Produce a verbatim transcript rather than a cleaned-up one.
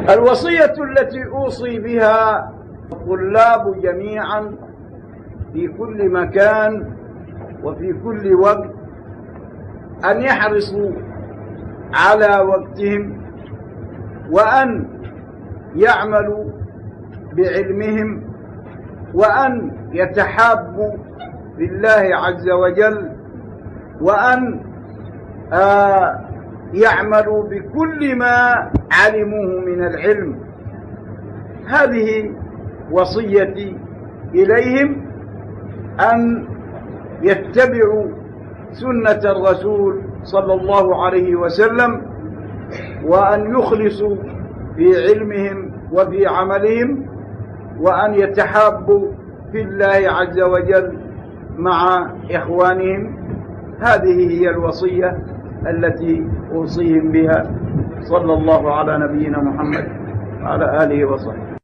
الوصية التي أوصي بها الطلاب جميعا في كل مكان وفي كل وقت أن يحرصوا على وقتهم وأن يعملوا بعلمهم وأن يتحابوا بالله عز وجل وأن آه يعملوا بكل ما علموه من العلم. هذه وصيتي إليهم، أن يتبعوا سنة الرسول صلى الله عليه وسلم وأن يخلصوا في علمهم وفي عملهم وأن يتحابوا في الله عز وجل مع إخوانهم. هذه هي الوصية التي أوصيهم بها، صلى الله على نبينا محمد وعلى آله وصحبه.